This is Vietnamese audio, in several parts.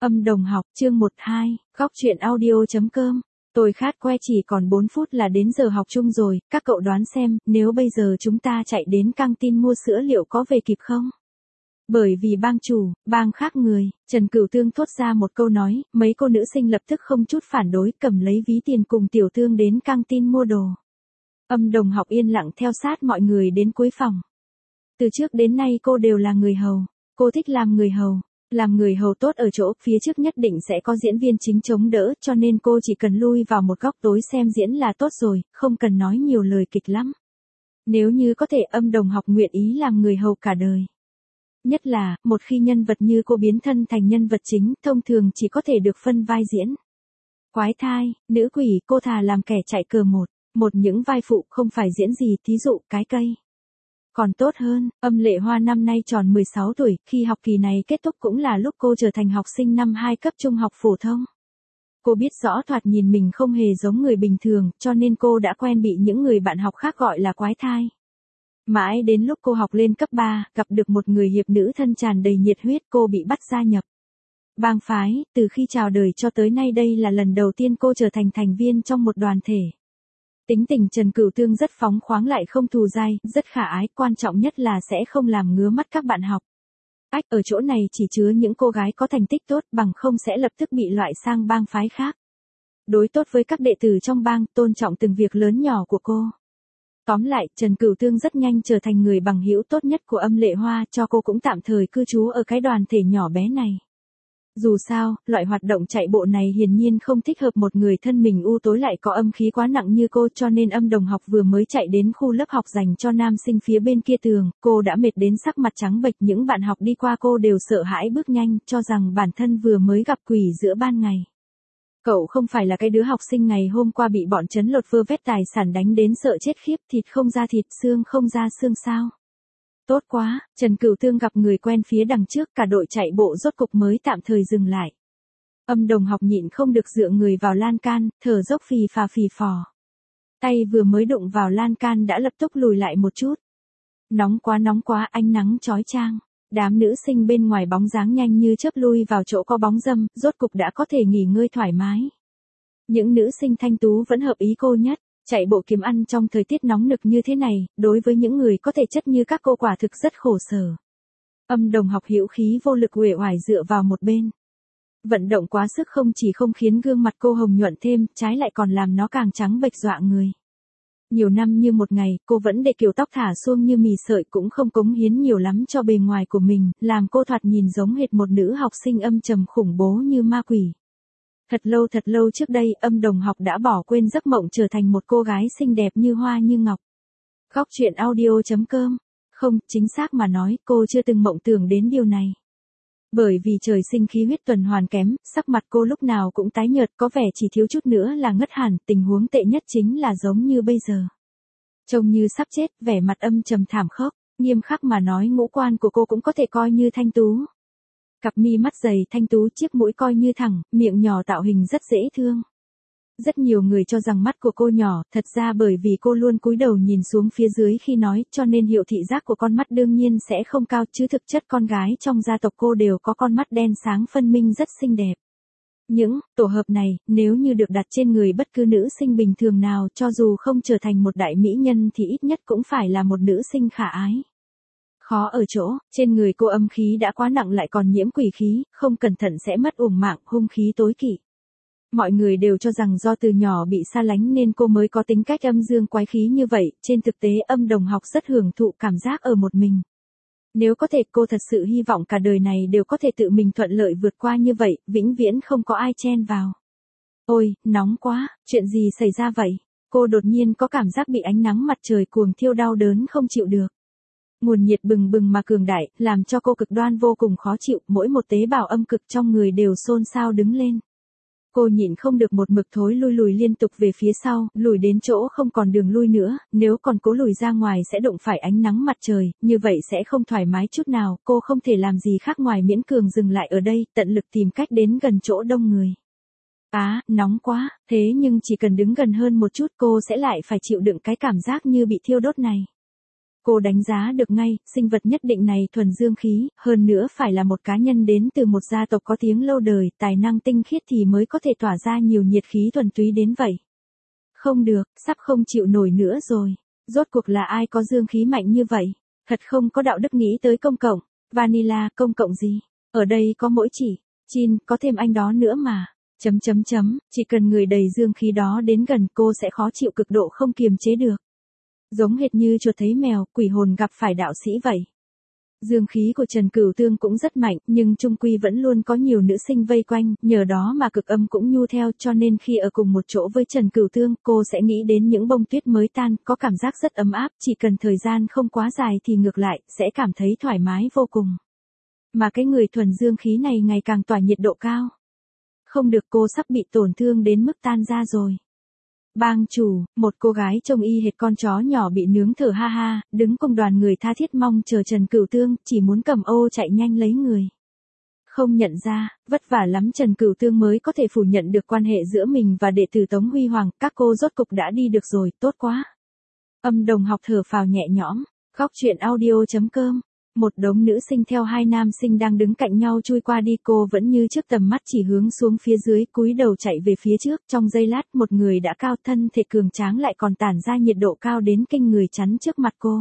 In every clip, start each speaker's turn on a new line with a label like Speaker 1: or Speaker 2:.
Speaker 1: Âm đồng học chương 12, góc chuyện audio.com. Tôi khát que chỉ còn 4 phút là đến giờ học chung rồi, các cậu đoán xem, nếu bây giờ chúng ta chạy đến căng tin mua sữa liệu có về kịp không? Bởi vì bang chủ, bang khác người, Trần Cửu Tương thốt ra một câu nói, mấy cô nữ sinh lập tức không chút phản đối cầm lấy ví tiền cùng Tiểu Tương đến căng tin mua đồ. Âm đồng học yên lặng theo sát mọi người đến cuối phòng. Từ trước đến nay cô đều là người hầu, cô thích làm người hầu. Làm người hầu tốt ở chỗ, phía trước nhất định sẽ có diễn viên chính chống đỡ, cho nên cô chỉ cần lui vào một góc tối xem diễn là tốt rồi, không cần nói nhiều lời kịch lắm. Nếu như có thể, âm đồng học nguyện ý làm người hầu cả đời. Nhất là, một khi nhân vật như cô biến thân thành nhân vật chính, thông thường chỉ có thể được phân vai diễn. Quái thai, nữ quỷ, cô thà làm kẻ chạy cờ một những vai phụ không phải diễn gì, thí dụ, cái cây. Còn tốt hơn, Âm Lệ Hoa năm nay tròn 16 tuổi, khi học kỳ này kết thúc cũng là lúc cô trở thành học sinh năm 2 cấp trung học phổ thông. Cô biết rõ thoạt nhìn mình không hề giống người bình thường, cho nên cô đã quen bị những người bạn học khác gọi là quái thai. Mãi đến lúc cô học lên cấp 3, gặp được một người hiệp nữ thân tràn đầy nhiệt huyết, cô bị bắt gia nhập bang phái. Từ khi chào đời cho tới nay đây là lần đầu tiên cô trở thành thành viên trong một đoàn thể. Tính tình Trần Cửu Tương rất phóng khoáng lại không thù dai, rất khả ái, quan trọng nhất là sẽ không làm ngứa mắt các bạn học. Ở chỗ này chỉ chứa những cô gái có thành tích tốt, bằng không sẽ lập tức bị loại sang bang phái khác. Đối tốt với các đệ tử trong bang, tôn trọng từng việc lớn nhỏ của cô. Tóm lại, Trần Cửu Tương rất nhanh trở thành người bằng hữu tốt nhất của Âm Lệ Hoa, cho cô cũng tạm thời cư trú ở cái đoàn thể nhỏ bé này. Dù sao, loại hoạt động chạy bộ này hiển nhiên không thích hợp một người thân mình u tối lại có âm khí quá nặng như cô, cho nên âm đồng học vừa mới chạy đến khu lớp học dành cho nam sinh phía bên kia tường, cô đã mệt đến sắc mặt trắng bệch, những bạn học đi qua cô đều sợ hãi bước nhanh, cho rằng bản thân vừa mới gặp quỷ giữa ban ngày. Cậu không phải là cái đứa học sinh ngày hôm qua bị bọn trấn lột vơ vét tài sản đánh đến sợ chết khiếp, thịt không ra thịt, xương không ra xương sao? Tốt quá, Trần Cửu Tương gặp người quen phía đằng trước, cả đội chạy bộ rốt cục mới tạm thời dừng lại. Âm đồng học nhịn không được dựa người vào lan can, thở dốc phì phò. Tay vừa mới đụng vào lan can đã lập tức lùi lại một chút. Nóng quá, ánh nắng chói chang. Đám nữ sinh bên ngoài bóng dáng nhanh như chớp lui vào chỗ có bóng râm, rốt cục đã có thể nghỉ ngơi thoải mái. Những nữ sinh thanh tú vẫn hợp ý cô nhất. Chạy bộ kiếm ăn trong thời tiết nóng nực như thế này, đối với những người có thể chất như các cô quả thực rất khổ sở. Âm đồng học hữu khí vô lực uể oải dựa vào một bên. Vận động quá sức không chỉ không khiến gương mặt cô hồng nhuận thêm, trái lại còn làm nó càng trắng bệch dọa người. Nhiều năm như một ngày, cô vẫn để kiểu tóc thả xuông như mì sợi, cũng không cống hiến nhiều lắm cho bề ngoài của mình, làm cô thoạt nhìn giống hệt một nữ học sinh âm trầm khủng bố như ma quỷ. Thật lâu trước đây, âm đồng học đã bỏ quên giấc mộng trở thành một cô gái xinh đẹp như hoa như ngọc. Góc chuyện audio.com. Không, chính xác mà nói, cô chưa từng mộng tưởng đến điều này. Bởi vì trời sinh khí huyết tuần hoàn kém, sắc mặt cô lúc nào cũng tái nhợt, có vẻ chỉ thiếu chút nữa là ngất hẳn, tình huống tệ nhất chính là giống như bây giờ. Trông như sắp chết, vẻ mặt âm trầm thảm khốc, nghiêm khắc mà nói ngũ quan của cô cũng có thể coi như thanh tú. Cặp mi mắt dày thanh tú, chiếc mũi coi như thẳng, miệng nhỏ tạo hình rất dễ thương. Rất nhiều người cho rằng mắt của cô nhỏ, thật ra bởi vì cô luôn cúi đầu nhìn xuống phía dưới khi nói, cho nên hiệu thị giác của con mắt đương nhiên sẽ không cao, chứ thực chất con gái trong gia tộc cô đều có con mắt đen sáng phân minh rất xinh đẹp. Những tổ hợp này, nếu như được đặt trên người bất cứ nữ sinh bình thường nào, cho dù không trở thành một đại mỹ nhân thì ít nhất cũng phải là một nữ sinh khả ái. Khó ở chỗ, trên người cô âm khí đã quá nặng lại còn nhiễm quỷ khí, không cẩn thận sẽ mất uổng mạng, hung khí tối kỵ. Mọi người đều cho rằng do từ nhỏ bị xa lánh nên cô mới có tính cách âm dương quái khí như vậy, trên thực tế âm đồng học rất hưởng thụ cảm giác ở một mình. Nếu có thể, cô thật sự hy vọng cả đời này đều có thể tự mình thuận lợi vượt qua như vậy, vĩnh viễn không có ai chen vào. Ôi, nóng quá, chuyện gì xảy ra vậy? Cô đột nhiên có cảm giác bị ánh nắng mặt trời cuồng thiêu đau đớn không chịu được. Nguồn nhiệt bừng bừng mà cường đại, làm cho cô cực đoan vô cùng khó chịu, mỗi một tế bào âm cực trong người đều xôn xao đứng lên. Cô nhịn không được một mực thối lùi liên tục về phía sau, lùi đến chỗ không còn đường lui nữa, nếu còn cố lùi ra ngoài sẽ đụng phải ánh nắng mặt trời, như vậy sẽ không thoải mái chút nào, cô không thể làm gì khác ngoài miễn cường dừng lại ở đây, tận lực tìm cách đến gần chỗ đông người. Nóng quá, thế nhưng chỉ cần đứng gần hơn một chút cô sẽ lại phải chịu đựng cái cảm giác như bị thiêu đốt này. Cô đánh giá được ngay, sinh vật nhất định này thuần dương khí, hơn nữa phải là một cá nhân đến từ một gia tộc có tiếng lâu đời, tài năng tinh khiết thì mới có thể tỏa ra nhiều nhiệt khí thuần túy đến vậy. Không được, sắp không chịu nổi nữa rồi. Rốt cuộc là ai có dương khí mạnh như vậy? Thật không có đạo đức nghĩ tới công cộng. Vanilla, công cộng gì? Ở đây có mỗi chỉ. Chin, có thêm anh đó nữa mà. Chỉ cần người đầy dương khí đó đến gần cô sẽ khó chịu cực độ không kiềm chế được. Giống hệt như chuột thấy mèo, quỷ hồn gặp phải đạo sĩ vậy. Dương khí của Trần Cửu Tương cũng rất mạnh, nhưng chung quy vẫn luôn có nhiều nữ sinh vây quanh, nhờ đó mà cực âm cũng nhu theo, cho nên khi ở cùng một chỗ với Trần Cửu Tương, cô sẽ nghĩ đến những bông tuyết mới tan, có cảm giác rất ấm áp, chỉ cần thời gian không quá dài thì ngược lại, sẽ cảm thấy thoải mái vô cùng. Mà cái người thuần dương khí này ngày càng tỏa nhiệt độ cao. Không được, cô sắp bị tổn thương đến mức tan ra rồi. Bang chủ, một cô gái trông y hệt con chó nhỏ bị nướng thở ha ha, đứng cùng đoàn người tha thiết mong chờ Trần Cửu Tương, chỉ muốn cầm ô chạy nhanh lấy người. Không nhận ra, vất vả lắm Trần Cửu Tương mới có thể phủ nhận được quan hệ giữa mình và đệ tử Tống Huy Hoàng, các cô rốt cục đã đi được rồi, tốt quá. Âm Đồng Học thở phào nhẹ nhõm, góc truyện audio.com. Một đống nữ sinh theo hai nam sinh đang đứng cạnh nhau chui qua đi, cô vẫn như trước tầm mắt chỉ hướng xuống phía dưới, cúi đầu chạy về phía trước, trong giây lát một người đã cao thân thể cường tráng lại còn tản ra nhiệt độ cao đến kinh người chắn trước mặt cô.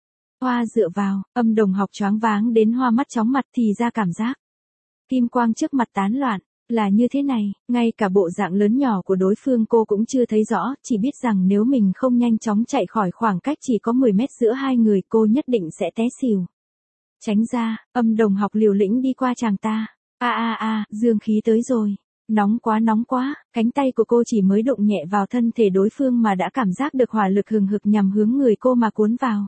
Speaker 1: Hoa dựa vào, Âm Đồng Học choáng váng đến hoa mắt chóng mặt thì ra cảm giác. Kim quang trước mặt tán loạn, là như thế này, ngay cả bộ dạng lớn nhỏ của đối phương cô cũng chưa thấy rõ, chỉ biết rằng nếu mình không nhanh chóng chạy khỏi khoảng cách chỉ có 10 mét giữa hai người cô nhất định sẽ té xỉu. Tránh ra, Âm Đồng Học liều lĩnh đi qua chàng ta. Dương khí tới rồi. Nóng quá, cánh tay của cô chỉ mới đụng nhẹ vào thân thể đối phương mà đã cảm giác được hỏa lực hừng hực nhằm hướng người cô mà cuốn vào.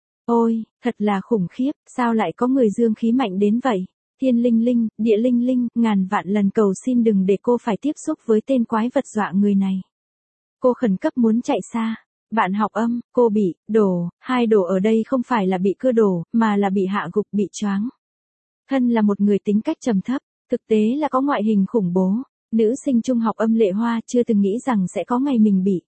Speaker 1: Ôi, thật là khủng khiếp, sao lại có người dương khí mạnh đến vậy? Thiên linh linh, địa linh linh, ngàn vạn lần cầu xin đừng để cô phải tiếp xúc với tên quái vật dọa người này. Cô khẩn cấp muốn chạy xa. Bạn học Âm, cô bị hai đổ ở đây không phải là bị cưa đổ, mà là bị hạ gục, bị choáng. Thân là một người tính cách trầm thấp, thực tế là có ngoại hình khủng bố, nữ sinh trung học Âm Lệ Hoa chưa từng nghĩ rằng sẽ có ngày mình bị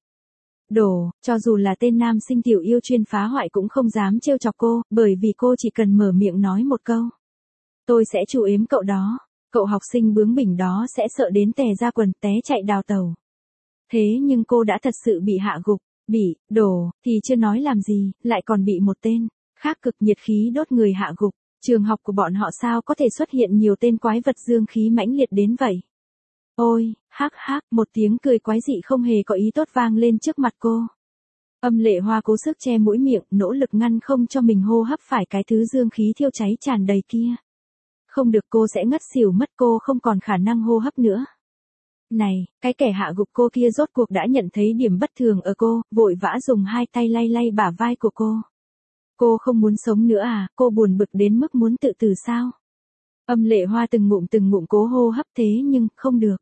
Speaker 1: cho dù là tên nam sinh tiểu yêu chuyên phá hoại cũng không dám trêu chọc cô, bởi vì cô chỉ cần mở miệng nói một câu. Tôi sẽ chủ ếm cậu đó, cậu học sinh bướng bỉnh đó sẽ sợ đến tè ra quần, té chạy đào tàu. Thế nhưng cô đã thật sự bị hạ gục. Bị thì chưa nói làm gì, lại còn bị một tên khác cực nhiệt khí đốt người hạ gục. Trường học của bọn họ sao có thể xuất hiện nhiều tên quái vật dương khí mãnh liệt đến vậy? Ôi, hắc, một tiếng cười quái dị không hề có ý tốt vang lên trước mặt cô. Âm Lệ Hoa cố sức che mũi miệng, nỗ lực ngăn không cho mình hô hấp phải cái thứ dương khí thiêu cháy tràn đầy kia. Không được, cô sẽ ngất xỉu mất, cô không còn khả năng hô hấp nữa. Này, cái kẻ hạ gục cô kia rốt cuộc đã nhận thấy điểm bất thường ở cô, vội vã dùng hai tay lay bả vai của cô. Cô không muốn sống nữa à, cô buồn bực đến mức muốn tự tử sao? Âm Lệ Hoa từng ngụm cố hô hấp thế nhưng, không được.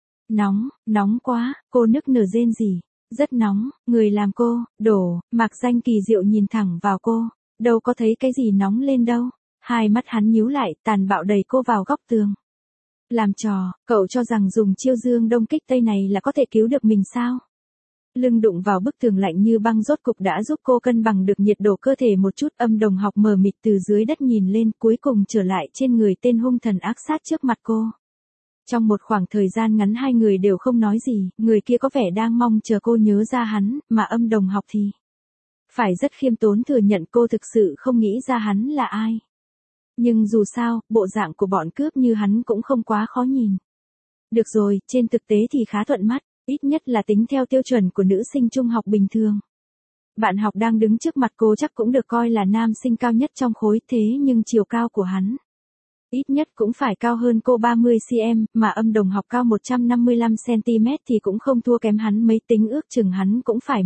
Speaker 1: Nóng quá, cô nức nở rên rỉ. Rất nóng, người làm cô, Mạc Danh kỳ diệu nhìn thẳng vào cô. Đâu có thấy cái gì nóng lên đâu. Hai mắt hắn nhíu lại, tàn bạo đẩy cô vào góc tường. Làm trò, cậu cho rằng dùng chiêu dương đông kích tây này là có thể cứu được mình sao? Lưng đụng vào bức tường lạnh như băng rốt cục đã giúp cô cân bằng được nhiệt độ cơ thể một chút. Âm Đồng Học mờ mịt từ dưới đất nhìn lên, cuối cùng trở lại trên người tên hung thần ác sát trước mặt cô. Trong một khoảng thời gian ngắn hai người đều không nói gì, người kia có vẻ đang mong chờ cô nhớ ra hắn, mà Âm Đồng Học thì phải rất khiêm tốn thừa nhận cô thực sự không nghĩ ra hắn là ai. Nhưng dù sao, bộ dạng của bọn cướp như hắn cũng không quá khó nhìn. Được rồi, trên thực tế thì khá thuận mắt, ít nhất là tính theo tiêu chuẩn của nữ sinh trung học bình thường. Bạn học đang đứng trước mặt cô chắc cũng được coi là nam sinh cao nhất trong khối, thế nhưng chiều cao của hắn ít nhất cũng phải cao hơn cô 30cm, mà Âm Đồng Học cao 155cm thì cũng không thua kém hắn mấy, tính ước chừng hắn cũng phải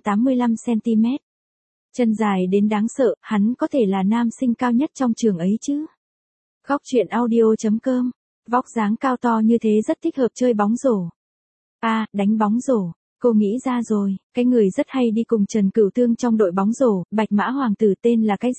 Speaker 1: 185cm. Chân dài đến đáng sợ, hắn có thể là nam sinh cao nhất trong trường ấy chứ. Góc truyện audio.com, vóc dáng cao to như thế rất thích hợp chơi bóng rổ. Đánh bóng rổ, cô nghĩ ra rồi, cái người rất hay đi cùng Trần Cửu Tương trong đội bóng rổ, Bạch Mã Hoàng tử tên là cái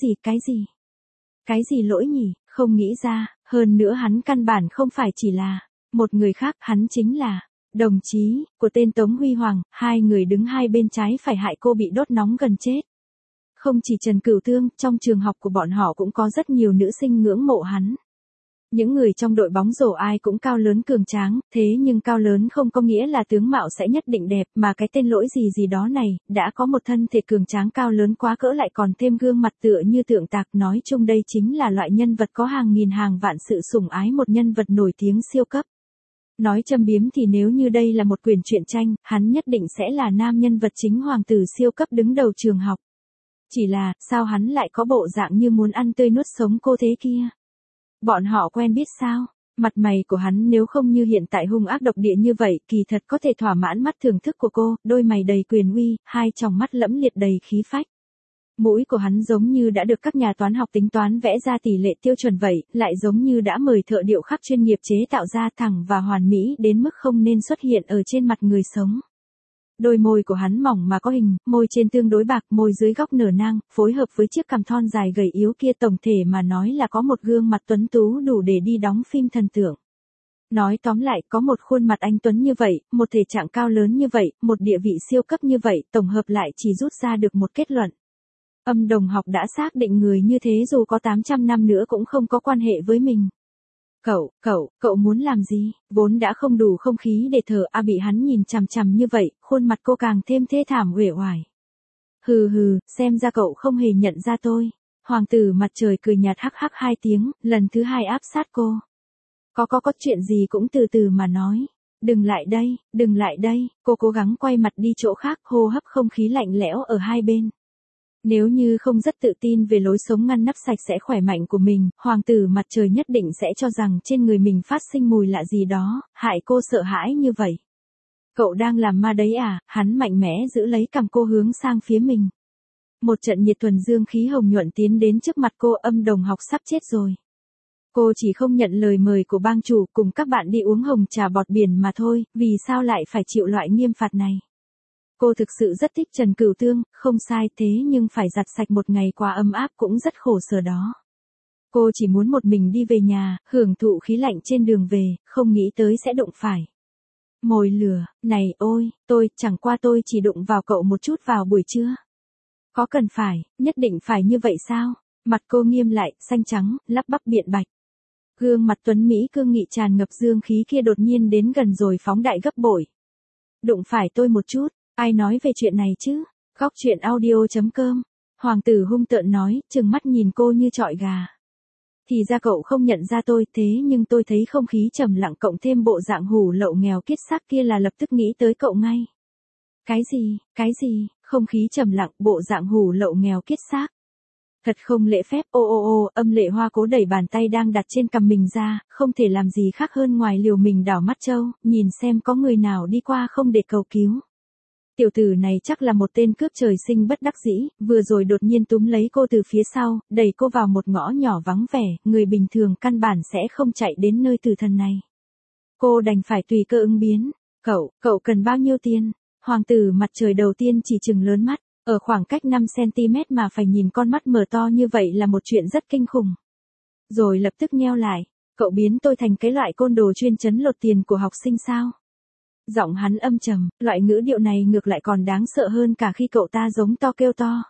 Speaker 1: gì lỗi nhỉ, không nghĩ ra, hơn nữa hắn căn bản không phải chỉ là một người khác, hắn chính là đồng chí của tên Tống Huy Hoàng, hai người đứng hai bên trái phải hại cô bị đốt nóng gần chết. Không chỉ Trần Cửu Tương, trong trường học của bọn họ cũng có rất nhiều nữ sinh ngưỡng mộ hắn. Những người trong đội bóng rổ ai cũng cao lớn cường tráng, thế nhưng cao lớn không có nghĩa là tướng mạo sẽ nhất định đẹp, mà cái tên lỗi gì gì đó này, đã có một thân thể cường tráng cao lớn quá cỡ lại còn thêm gương mặt tựa như tượng tạc, nói chung đây chính là loại nhân vật có hàng nghìn hàng vạn sự sủng ái, một nhân vật nổi tiếng siêu cấp. Nói châm biếm thì nếu như đây là một quyển truyện tranh, hắn nhất định sẽ là nam nhân vật chính hoàng tử siêu cấp đứng đầu trường học. Chỉ là, sao hắn lại có bộ dạng như muốn ăn tươi nuốt sống cô thế kia? Bọn họ quen biết sao? Mặt mày của hắn nếu không như hiện tại hung ác độc địa như vậy, kỳ thật có thể thỏa mãn mắt thưởng thức của cô, đôi mày đầy quyền uy, hai tròng mắt lẫm liệt đầy khí phách. Mũi của hắn giống như đã được các nhà toán học tính toán vẽ ra tỷ lệ tiêu chuẩn vậy, lại giống như đã mời thợ điệu khắc chuyên nghiệp chế tạo ra, thẳng và hoàn mỹ đến mức không nên xuất hiện ở trên mặt người sống. Đôi môi của hắn mỏng mà có hình, môi trên tương đối bạc, môi dưới góc nở nang, phối hợp với chiếc cằm thon dài gầy yếu kia, tổng thể mà nói là có một gương mặt tuấn tú đủ để đi đóng phim thần tượng. Nói tóm lại, có một khuôn mặt anh tuấn như vậy, một thể trạng cao lớn như vậy, một địa vị siêu cấp như vậy, tổng hợp lại chỉ rút ra được một kết luận. Âm Đồng Học đã xác định người như thế dù có 800 năm nữa cũng không có quan hệ với mình. Cậu muốn làm gì? Vốn đã không đủ không khí để thở, bị hắn nhìn chằm chằm như vậy, khuôn mặt cô càng thêm thê thảm uể oải. Hừ, xem ra cậu không hề nhận ra tôi. Hoàng tử Mặt Trời cười nhạt hắc hắc hai tiếng, lần thứ hai áp sát cô. Có chuyện gì cũng từ từ mà nói. Đừng lại đây, cô cố gắng quay mặt đi chỗ khác, hô hấp không khí lạnh lẽo ở hai bên. Nếu như không rất tự tin về lối sống ngăn nắp sạch sẽ khỏe mạnh của mình, Hoàng tử Mặt Trời nhất định sẽ cho rằng trên người mình phát sinh mùi lạ gì đó, hại cô sợ hãi như vậy. Cậu đang làm ma đấy à? Hắn mạnh mẽ giữ lấy cằm cô hướng sang phía mình. Một trận nhiệt thuần dương khí hồng nhuận tiến đến trước mặt cô. Âm Đồng Học sắp chết rồi. Cô chỉ không nhận lời mời của bang chủ cùng các bạn đi uống hồng trà bọt biển mà thôi, vì sao lại phải chịu loại nghiêm phạt này? Cô thực sự rất thích Trần Cửu Tương, không sai, thế nhưng phải giặt sạch một ngày qua ấm áp cũng rất khổ sở đó. Cô chỉ muốn một mình đi về nhà, hưởng thụ khí lạnh trên đường về, không nghĩ tới sẽ đụng phải mồi lửa. Này ôi, chẳng qua tôi chỉ đụng vào cậu một chút vào buổi trưa. Có cần phải, nhất định phải như vậy sao? Mặt cô nghiêm lại, xanh trắng, lắp bắp biện bạch. Gương mặt tuấn Mỹ cương nghị tràn ngập dương khí kia đột nhiên đến gần rồi phóng đại gấp bội. Đụng phải tôi một chút. Ai nói về chuyện này chứ? Góc chuyện audio.com. Hoàng tử hung tợn nói, trừng mắt nhìn cô như trọi gà. Thì ra cậu không nhận ra tôi, thế nhưng tôi thấy không khí trầm lặng cộng thêm bộ dạng hủ lậu nghèo kiết xác kia là lập tức nghĩ tới cậu ngay. Cái gì, không khí trầm lặng, bộ dạng hủ lậu nghèo kiết xác. Thật không lễ phép. Âm Lệ Hoa cố đẩy bàn tay đang đặt trên cằm mình ra, không thể làm gì khác hơn ngoài liều mình đảo mắt trâu, nhìn xem có người nào đi qua không để cầu cứu. Tiểu tử này chắc là một tên cướp trời sinh bất đắc dĩ, vừa rồi đột nhiên túm lấy cô từ phía sau, đẩy cô vào một ngõ nhỏ vắng vẻ, người bình thường căn bản sẽ không chạy đến nơi tử thần này. Cô đành phải tùy cơ ứng biến. Cậu cần bao nhiêu tiền? Hoàng tử Mặt Trời đầu tiên chỉ chừng lớn mắt, ở khoảng cách 5cm mà phải nhìn con mắt mở to như vậy là một chuyện rất kinh khủng. Rồi lập tức nheo lại, cậu biến tôi thành cái loại côn đồ chuyên trấn lột tiền của học sinh sao? Giọng hắn âm trầm, loại ngữ điệu này ngược lại còn đáng sợ hơn cả khi cậu ta giống to kêu to.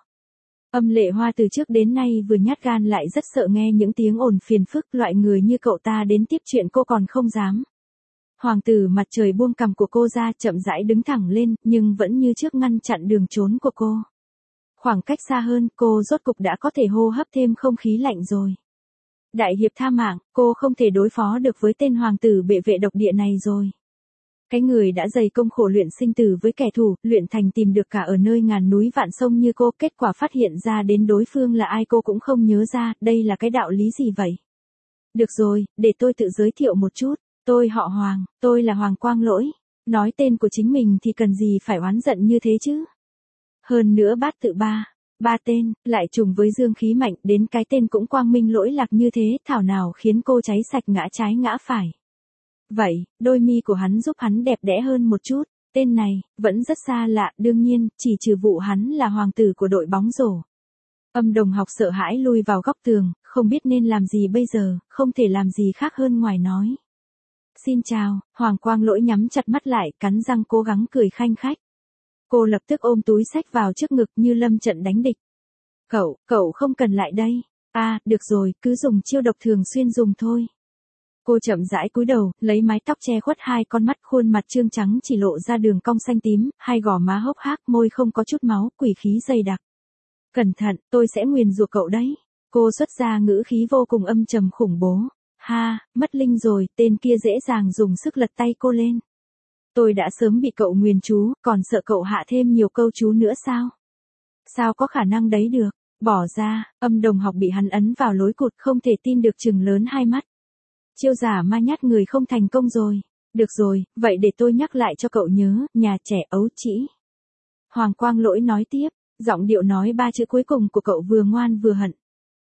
Speaker 1: Âm Lệ Hoa từ trước đến nay vừa nhát gan lại rất sợ nghe những tiếng ồn phiền phức, loại người như cậu ta đến tiếp chuyện cô còn không dám. Hoàng tử Mặt Trời buông cằm của cô ra, chậm rãi đứng thẳng lên, nhưng vẫn như trước ngăn chặn đường trốn của cô. Khoảng cách xa hơn, cô rốt cục đã có thể hô hấp thêm không khí lạnh rồi. Đại hiệp tha mạng, cô không thể đối phó được với tên hoàng tử bệ vệ độc địa này rồi. Cái người đã dày công khổ luyện sinh tử với kẻ thù, luyện thành tìm được cả ở nơi ngàn núi vạn sông như cô, kết quả phát hiện ra đến đối phương là ai cô cũng không nhớ ra, đây là cái đạo lý gì vậy? Được rồi, để tôi tự giới thiệu một chút, tôi họ Hoàng, tôi là Hoàng Quang Lỗi. Nói tên của chính mình thì cần gì phải oán giận như thế chứ? Hơn nữa bát tự ba tên, lại trùng với dương khí mạnh, đến cái tên cũng quang minh lỗi lạc như thế, thảo nào khiến cô cháy sạch ngã trái ngã phải. Vậy, đôi mi của hắn giúp hắn đẹp đẽ hơn một chút, tên này, vẫn rất xa lạ, đương nhiên, chỉ trừ vụ hắn là hoàng tử của đội bóng rổ. Âm Đồng Học sợ hãi lui vào góc tường, không biết nên làm gì bây giờ, không thể làm gì khác hơn ngoài nói. Xin chào, Hoàng Quang Lỗi nhắm chặt mắt lại, cắn răng cố gắng cười khanh khách. Cô lập tức ôm túi xách vào trước ngực như lâm trận đánh địch. Cậu không cần lại đây. À, được rồi, cứ dùng chiêu độc thường xuyên dùng thôi. Cô chậm rãi cúi đầu, lấy mái tóc che khuất hai con mắt, khuôn mặt trương trắng chỉ lộ ra đường cong xanh tím, hai gò má hốc hác, môi không có chút máu, quỷ khí dày đặc. Cẩn thận, tôi sẽ nguyền rủa cậu đấy. Cô xuất ra ngữ khí vô cùng âm trầm khủng bố. Ha, mất linh rồi, tên kia dễ dàng dùng sức lật tay cô lên. Tôi đã sớm bị cậu nguyền chú, còn sợ cậu hạ thêm nhiều câu chú nữa sao? Sao có khả năng đấy được? Bỏ ra, Âm Đồng Học bị hắn ấn vào lối cụt, không thể tin được, trừng lớn hai mắt. Chiêu giả ma nhát người không thành công rồi. Được rồi, vậy để tôi nhắc lại cho cậu nhớ, nhà trẻ ấu trĩ. Hoàng Quang Lỗi nói tiếp, giọng điệu nói ba chữ cuối cùng của cậu vừa ngoan vừa hận.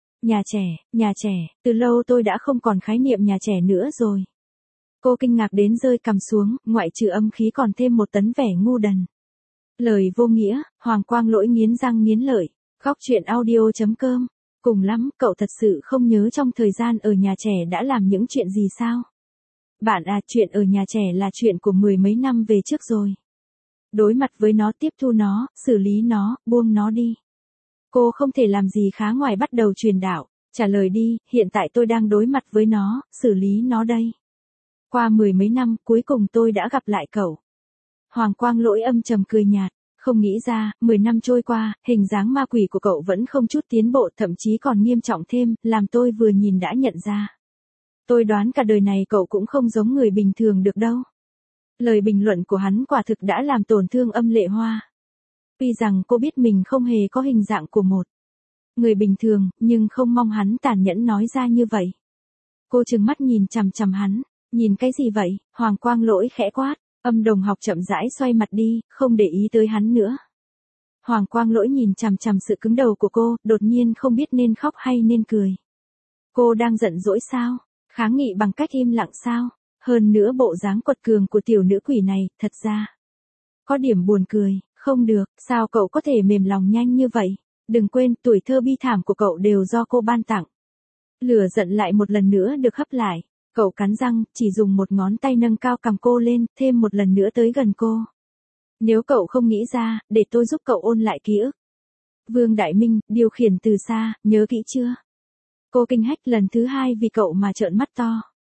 Speaker 1: Nhà trẻ, từ lâu tôi đã không còn khái niệm nhà trẻ nữa rồi. Cô kinh ngạc đến rơi cằm xuống, ngoại trừ âm khí còn thêm một tấn vẻ ngu đần. Lời vô nghĩa, Hoàng Quang Lỗi nghiến răng nghiến lợi. Góc truyện audio.com. Cùng lắm, cậu thật sự không nhớ trong thời gian ở nhà trẻ đã làm những chuyện gì sao? Bạn à, chuyện ở nhà trẻ là chuyện của mười mấy năm về trước rồi. Đối mặt với nó, tiếp thu nó, xử lý nó, buông nó đi. Cô không thể làm gì khá ngoài bắt đầu truyền đạo. Trả lời đi, hiện tại tôi đang đối mặt với nó, xử lý nó đây. Qua mười mấy năm, cuối cùng tôi đã gặp lại cậu. Hoàng Quang Lỗi âm trầm cười nhạt. Không nghĩ ra, 10 năm trôi qua, hình dáng ma quỷ của cậu vẫn không chút tiến bộ, thậm chí còn nghiêm trọng thêm, làm tôi vừa nhìn đã nhận ra. Tôi đoán cả đời này cậu cũng không giống người bình thường được đâu. Lời bình luận của hắn quả thực đã làm tổn thương Âm Lệ Hoa. Tuy rằng cô biết mình không hề có hình dạng của một người bình thường, nhưng không mong hắn tàn nhẫn nói ra như vậy. Cô trừng mắt nhìn chằm chằm hắn. Nhìn cái gì vậy? Hoàng Quang Lỗi khẽ quát. Âm Đồng Học chậm rãi xoay mặt đi, không để ý tới hắn nữa. Hoàng Quang Lỗi nhìn chằm chằm sự cứng đầu của cô, đột nhiên không biết nên khóc hay nên cười. Cô đang giận dỗi sao? Kháng nghị bằng cách im lặng sao? Hơn nữa bộ dáng quật cường của tiểu nữ quỷ này, thật ra có điểm buồn cười. Không được, sao cậu có thể mềm lòng nhanh như vậy? Đừng quên, tuổi thơ bi thảm của cậu đều do cô ban tặng. Lửa giận lại một lần nữa được hấp lại. Cậu cắn răng, chỉ dùng một ngón tay nâng cao cằm cô lên, thêm một lần nữa tới gần cô. Nếu cậu không nghĩ ra, để tôi giúp cậu ôn lại ký ức. Vương Đại Minh, điều khiển từ xa, nhớ kỹ chưa? Cô kinh hách lần thứ hai vì cậu mà trợn mắt to.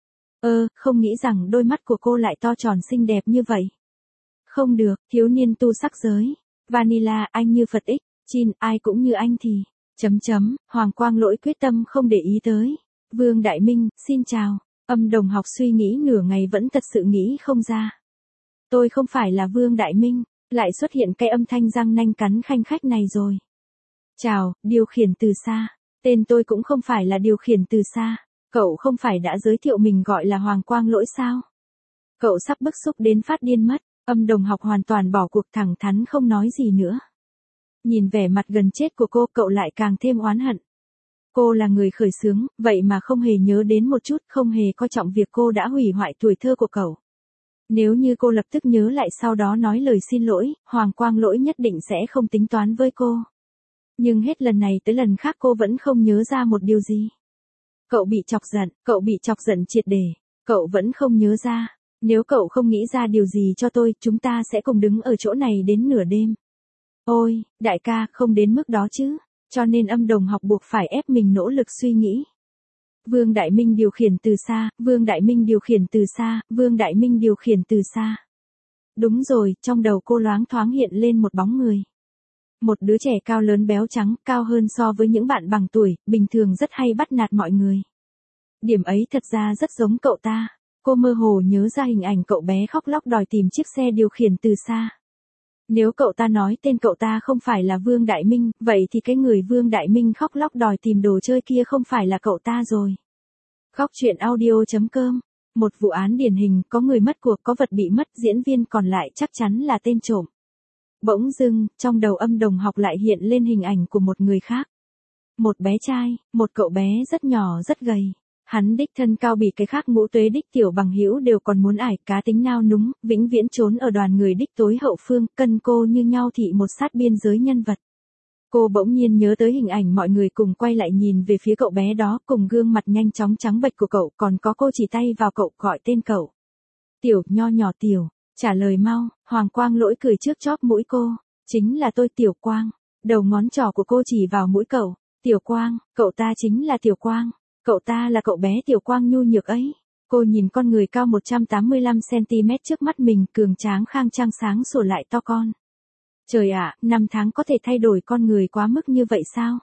Speaker 1: Không nghĩ rằng đôi mắt của cô lại to tròn xinh đẹp như vậy. Không được, thiếu niên tu sắc giới. Vanilla, anh như Phật ích, Chin, ai cũng như anh thì. Hoàng Quang Lỗi quyết tâm không để ý tới. Vương Đại Minh, xin chào. Âm Đồng Học suy nghĩ nửa ngày vẫn thật sự nghĩ không ra. Tôi không phải là Vương Đại Minh, lại xuất hiện cái âm thanh răng nanh cắn khanh khách này rồi. Chào, điều khiển từ xa. Tên tôi cũng không phải là điều khiển từ xa. Cậu không phải đã giới thiệu mình gọi là Hoàng Quang Lỗi sao? Cậu sắp bức xúc đến phát điên mất. Âm Đồng Học hoàn toàn bỏ cuộc, thẳng thắn không nói gì nữa. Nhìn vẻ mặt gần chết của cô, cậu lại càng thêm oán hận. Cô là người khởi xướng, vậy mà không hề nhớ đến một chút, không hề coi trọng việc cô đã hủy hoại tuổi thơ của cậu. Nếu như cô lập tức nhớ lại sau đó nói lời xin lỗi, Hoàng Quang Lỗi nhất định sẽ không tính toán với cô. Nhưng hết lần này tới lần khác cô vẫn không nhớ ra một điều gì. Cậu bị chọc giận triệt để. Cậu vẫn không nhớ ra. Nếu cậu không nghĩ ra điều gì cho tôi, chúng ta sẽ cùng đứng ở chỗ này đến nửa đêm. Ôi, đại ca, không đến mức đó chứ. Cho nên Âm Đồng Học buộc phải ép mình nỗ lực suy nghĩ. Vương Đại Minh điều khiển từ xa, Vương Đại Minh điều khiển từ xa, Vương Đại Minh điều khiển từ xa. Đúng rồi, trong đầu cô loáng thoáng hiện lên một bóng người. Một đứa trẻ cao lớn béo trắng, cao hơn so với những bạn bằng tuổi, bình thường rất hay bắt nạt mọi người. Điểm ấy thật ra rất giống cậu ta. Cô mơ hồ nhớ ra hình ảnh cậu bé khóc lóc đòi tìm chiếc xe điều khiển từ xa. Nếu cậu ta nói tên cậu ta không phải là Vương Đại Minh, vậy thì cái người Vương Đại Minh khóc lóc đòi tìm đồ chơi kia không phải là cậu ta rồi. Góc truyện audio.com. Một vụ án điển hình, có người mất cuộc, có vật bị mất, diễn viên còn lại chắc chắn là tên trộm. Bỗng dưng, trong đầu Âm Đồng Học lại hiện lên hình ảnh của một người khác. Một bé trai, một cậu bé rất nhỏ rất gầy. Hắn đích thân cao bị cái khác ngũ tuế đích tiểu bằng hữu đều còn muốn ải, cá tính nao núng, vĩnh viễn trốn ở đoàn người đích tối hậu phương, cân cô như nhau thị một sát biên giới nhân vật. Cô bỗng nhiên nhớ tới hình ảnh mọi người cùng quay lại nhìn về phía cậu bé đó, cùng gương mặt nhanh chóng trắng bệch của cậu, còn có cô chỉ tay vào cậu, gọi tên cậu. Tiểu, nho nhỏ Tiểu, trả lời mau. Hoàng Quang Lỗi cười trước chóp mũi cô. Chính là tôi Tiểu Quang. Đầu ngón trỏ của cô chỉ vào mũi cậu. Tiểu Quang, cậu ta chính là Tiểu Quang. Cậu ta là cậu bé Tiểu Quang nhu nhược ấy. Cô nhìn con người cao 185cm trước mắt mình, cường tráng khang trang sáng sủa lại to con. Trời ạ, năm tháng có thể thay đổi con người quá mức như vậy sao?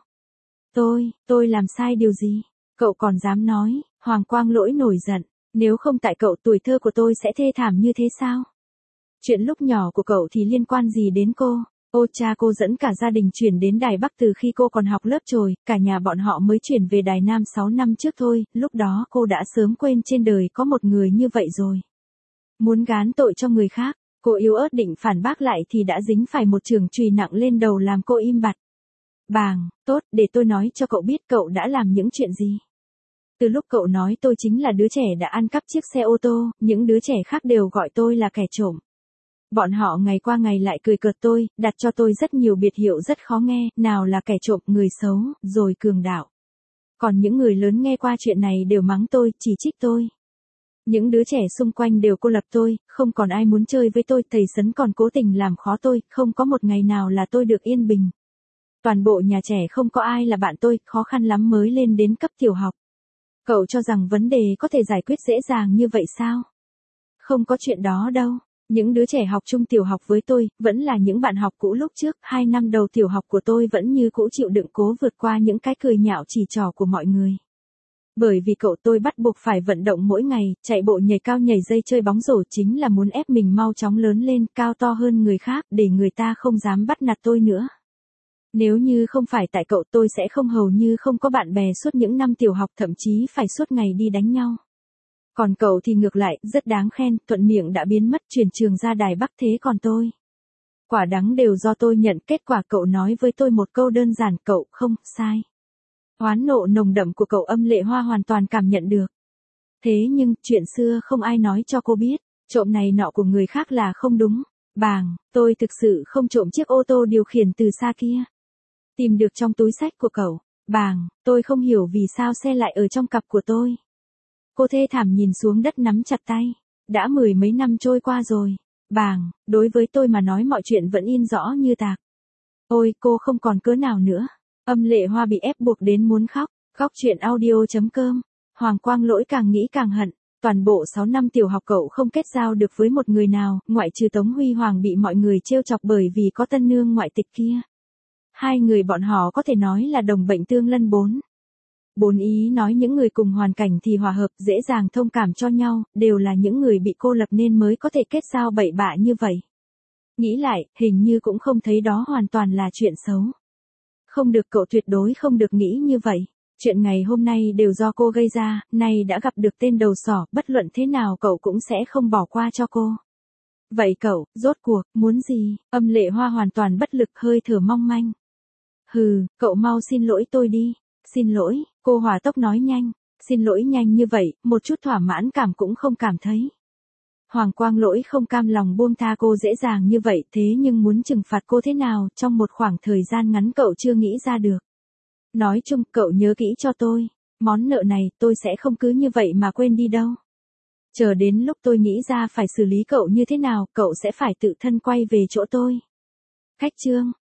Speaker 1: Tôi làm sai điều gì? Cậu còn dám nói? Hoàng Quang Lỗi nổi giận. Nếu không tại cậu, tuổi thơ của tôi sẽ thê thảm như thế sao? Chuyện lúc nhỏ của cậu thì liên quan gì đến cô? Ô cha, cô dẫn cả gia đình chuyển đến Đài Bắc từ khi cô còn học lớp chồi, cả nhà bọn họ mới chuyển về Đài Nam 6 năm trước thôi, lúc đó cô đã sớm quên trên đời có một người như vậy rồi. Muốn gán tội cho người khác, cô yếu ớt định phản bác lại thì đã dính phải một chưởng chùy nặng lên đầu làm cô im bặt. Bàng, tốt, để tôi nói cho cậu biết cậu đã làm những chuyện gì. Từ lúc cậu nói tôi chính là đứa trẻ đã ăn cắp chiếc xe ô tô, những đứa trẻ khác đều gọi tôi là kẻ trộm. Bọn họ ngày qua ngày lại cười cợt tôi, đặt cho tôi rất nhiều biệt hiệu rất khó nghe, nào là kẻ trộm, người xấu, rồi cường đạo. Còn những người lớn nghe qua chuyện này đều mắng tôi, chỉ trích tôi. Những đứa trẻ xung quanh đều cô lập tôi, không còn ai muốn chơi với tôi, thầy Sấn còn cố tình làm khó tôi, không có một ngày nào là tôi được yên bình. Toàn bộ nhà trẻ không có ai là bạn tôi, khó khăn lắm mới lên đến cấp tiểu học. Cậu cho rằng vấn đề có thể giải quyết dễ dàng như vậy sao? Không có chuyện đó đâu. Những đứa trẻ học chung tiểu học với tôi, vẫn là những bạn học cũ lúc trước, 2 năm đầu tiểu học của tôi vẫn như cũ chịu đựng cố vượt qua những cái cười nhạo chỉ trò của mọi người. Bởi vì cậu tôi bắt buộc phải vận động mỗi ngày, chạy bộ nhảy cao nhảy dây chơi bóng rổ chính là muốn ép mình mau chóng lớn lên, cao to hơn người khác, để người ta không dám bắt nạt tôi nữa. Nếu như không phải tại cậu tôi sẽ không hầu như không có bạn bè suốt những năm tiểu học, thậm chí phải suốt ngày đi đánh nhau. Còn cậu thì ngược lại, rất đáng khen, thuận miệng đã biến mất chuyển trường ra Đài Bắc, thế còn tôi. Quả đắng đều do tôi nhận, kết quả cậu nói với tôi một câu đơn giản, cậu không sai. Oán nộ nồng đậm của cậu Âm Lệ Hoa hoàn toàn cảm nhận được. Thế nhưng, chuyện xưa không ai nói cho cô biết, trộm này nọ của người khác là không đúng. Bàng, tôi thực sự không trộm chiếc ô tô điều khiển từ xa kia. Tìm được trong túi xách của cậu. Bàng, tôi không hiểu vì sao xe lại ở trong cặp của tôi. Cô thê thảm nhìn xuống đất nắm chặt tay. Đã 10 mấy năm trôi qua rồi. Bàng, đối với tôi mà nói mọi chuyện vẫn in rõ như tạc. Ôi, cô không còn cớ nào nữa. Âm Lệ Hoa bị ép buộc đến muốn khóc. Khóc chuyện audio.com. Hoàng Quang Lỗi càng nghĩ càng hận. Toàn bộ 6 năm tiểu học cậu không kết giao được với một người nào, ngoại trừ Tống Huy Hoàng bị mọi người trêu chọc bởi vì có tân nương ngoại tịch kia. Hai người bọn họ có thể nói là đồng bệnh tương lân bốn ý nói những người cùng hoàn cảnh thì hòa hợp, dễ dàng thông cảm cho nhau, đều là những người bị cô lập nên mới có thể kết giao bậy bạ như vậy. Nghĩ lại, hình như cũng không thấy đó hoàn toàn là chuyện xấu. Không được, cậu tuyệt đối không được nghĩ như vậy. Chuyện ngày hôm nay đều do cô gây ra, nay đã gặp được tên đầu sỏ, bất luận thế nào cậu cũng sẽ không bỏ qua cho cô. Vậy cậu, rốt cuộc, muốn gì? Âm Lệ Hoa hoàn toàn bất lực, hơi thở mong manh. Hừ, cậu mau xin lỗi tôi đi. Xin lỗi, cô hỏa tốc nói nhanh. Xin lỗi nhanh như vậy, một chút thỏa mãn cảm cũng không cảm thấy. Hoàng Quang Lỗi không cam lòng buông tha cô dễ dàng như vậy, thế nhưng muốn trừng phạt cô thế nào trong một khoảng thời gian ngắn cậu chưa nghĩ ra được. Nói chung, cậu nhớ kỹ cho tôi. Món nợ này tôi sẽ không cứ như vậy mà quên đi đâu. Chờ đến lúc tôi nghĩ ra phải xử lý cậu như thế nào, cậu sẽ phải tự thân quay về chỗ tôi. Khách chương.